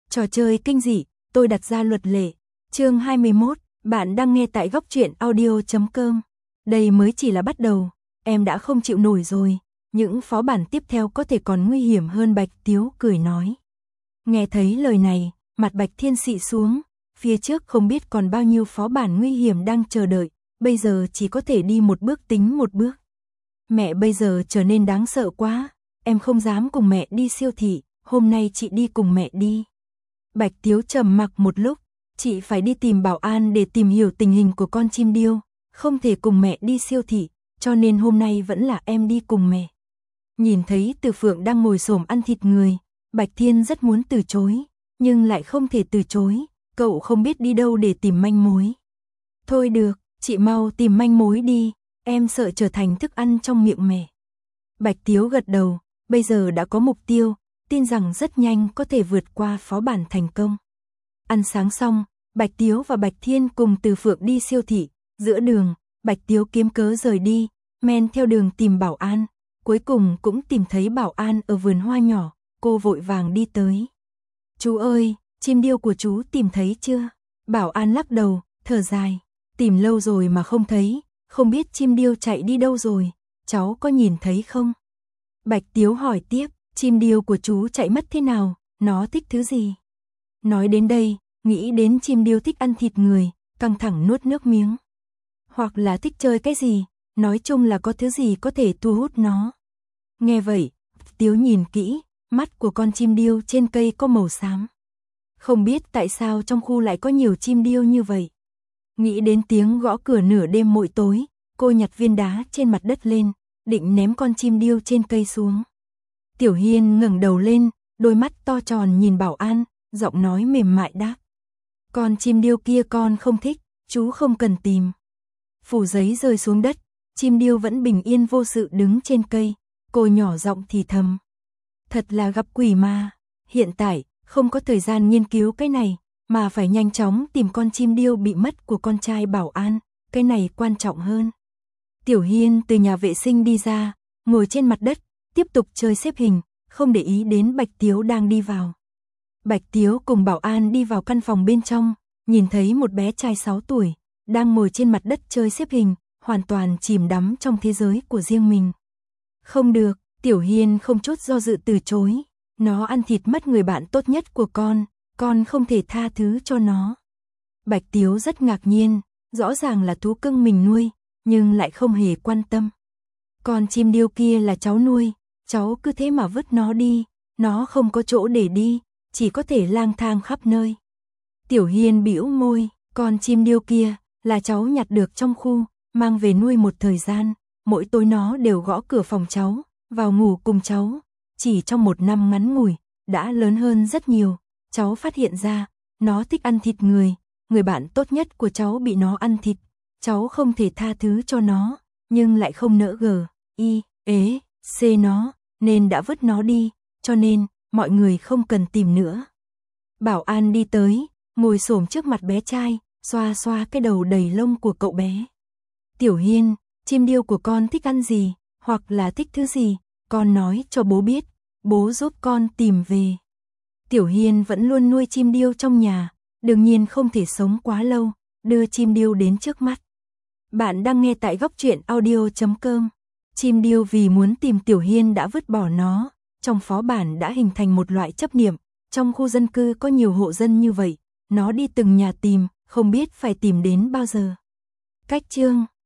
Trò chơi kinh dị, tôi đặt ra luật lệ. Chương 21, bạn đang nghe tại góc truyện audio.com. Đây mới chỉ là bắt đầu, em đã không chịu nổi rồi. Những phó bản tiếp theo có thể còn nguy hiểm hơn. Bạch Tiếu cười nói. Nghe thấy lời này, mặt Bạch Thiên xị xuống. Phía trước không biết còn bao nhiêu phó bản nguy hiểm đang chờ đợi. Bây giờ chỉ có thể đi một bước tính một bước. Mẹ bây giờ trở nên đáng sợ quá. Em không dám cùng mẹ đi siêu thị. Hôm nay chị đi cùng mẹ đi. Bạch Tiếu trầm mặc một lúc. Chị phải đi tìm Bảo An để tìm hiểu tình hình của con chim điêu. Không thể cùng mẹ đi siêu thị, cho nên hôm nay vẫn là em đi cùng mẹ. Nhìn thấy Từ Phượng đang ngồi xổm ăn thịt người, Bạch Thiên rất muốn từ chối, nhưng lại không thể từ chối. Cậu không biết đi đâu để tìm manh mối. Thôi được, chị mau tìm manh mối đi, em sợ trở thành thức ăn trong miệng mẹ. Bạch Tiếu gật đầu, bây giờ đã có mục tiêu, tin rằng rất nhanh có thể vượt qua phó bản thành công. Ăn sáng xong, Bạch Tiếu và Bạch Thiên cùng Từ Phượng đi siêu thị. Giữa đường, Bạch Tiếu kiếm cớ rời đi, men theo đường tìm Bảo An. Cuối cùng cũng tìm thấy Bảo An ở vườn hoa nhỏ, cô vội vàng đi tới. Chú ơi, chim điêu của chú tìm thấy chưa? Bảo An lắc đầu, thở dài. Tìm lâu rồi mà không thấy, không biết chim điêu chạy đi đâu rồi, cháu có nhìn thấy không? Bạch Tiếu hỏi tiếp, chim điêu của chú chạy mất thế nào, nó thích thứ gì? Nói đến đây, nghĩ đến chim điêu thích ăn thịt người, căng thẳng nuốt nước miếng. Hoặc là thích chơi cái gì, nói chung là có thứ gì có thể thu hút nó. Nghe vậy, Tiếu nhìn kỹ, mắt của con chim điêu trên cây có màu xám. Không biết tại sao trong khu lại có nhiều chim điêu như vậy. Nghĩ đến tiếng gõ cửa nửa đêm mỗi tối, cô nhặt viên đá trên mặt đất lên, định ném con chim điêu trên cây xuống. Tiểu Hiên ngẩng đầu lên, đôi mắt to tròn nhìn Bảo An, giọng nói mềm mại đáp. Con chim điêu kia con không thích, chú không cần tìm. Phủ giấy rơi xuống đất, chim điêu vẫn bình yên vô sự đứng trên cây, cô nhỏ giọng thì thầm. Thật là gặp quỷ mà, hiện tại không có thời gian nghiên cứu cái này, mà phải nhanh chóng tìm con chim điêu bị mất của con trai Bảo An, cái này quan trọng hơn. Tiểu Hiên từ nhà vệ sinh đi ra, ngồi trên mặt đất, tiếp tục chơi xếp hình, không để ý đến Bạch Tiếu đang đi vào. Bạch Tiếu cùng Bảo An đi vào căn phòng bên trong, nhìn thấy một bé trai 6 tuổi, đang ngồi trên mặt đất chơi xếp hình, hoàn toàn chìm đắm trong thế giới của riêng mình. Không được, Tiểu Hiên không chút do dự từ chối, nó ăn thịt mất người bạn tốt nhất của con không thể tha thứ cho nó. Bạch Tiếu rất ngạc nhiên, rõ ràng là thú cưng mình nuôi, nhưng lại không hề quan tâm. Con chim điêu kia là cháu nuôi, cháu cứ thế mà vứt nó đi, nó không có chỗ để đi, chỉ có thể lang thang khắp nơi. Tiểu Hiên bĩu môi, con chim điêu kia là cháu nhặt được trong khu, mang về nuôi một thời gian, mỗi tối nó đều gõ cửa phòng cháu, vào ngủ cùng cháu. Chỉ trong một năm ngắn ngủi, đã lớn hơn rất nhiều, cháu phát hiện ra, nó thích ăn thịt người bạn tốt nhất của cháu bị nó ăn thịt, cháu không thể tha thứ cho nó, nhưng lại không nỡ nó, nên đã vứt nó đi, cho nên, mọi người không cần tìm nữa. Bảo An đi tới, ngồi xổm trước mặt bé trai, xoa xoa cái đầu đầy lông của cậu bé. Tiểu Hiên, chim điêu của con thích ăn gì, hoặc là thích thứ gì, con nói cho bố biết, bố giúp con tìm về. Tiểu Hiên vẫn luôn nuôi chim điêu trong nhà, đương nhiên không thể sống quá lâu, đưa chim điêu đến trước mắt. Bạn đang nghe tại góc truyện audio.com. Chim điêu vì muốn tìm Tiểu Hiên đã vứt bỏ nó, trong phó bản đã hình thành một loại chấp niệm, trong khu dân cư có nhiều hộ dân như vậy, nó đi từng nhà tìm, không biết phải tìm đến bao giờ. Cách chương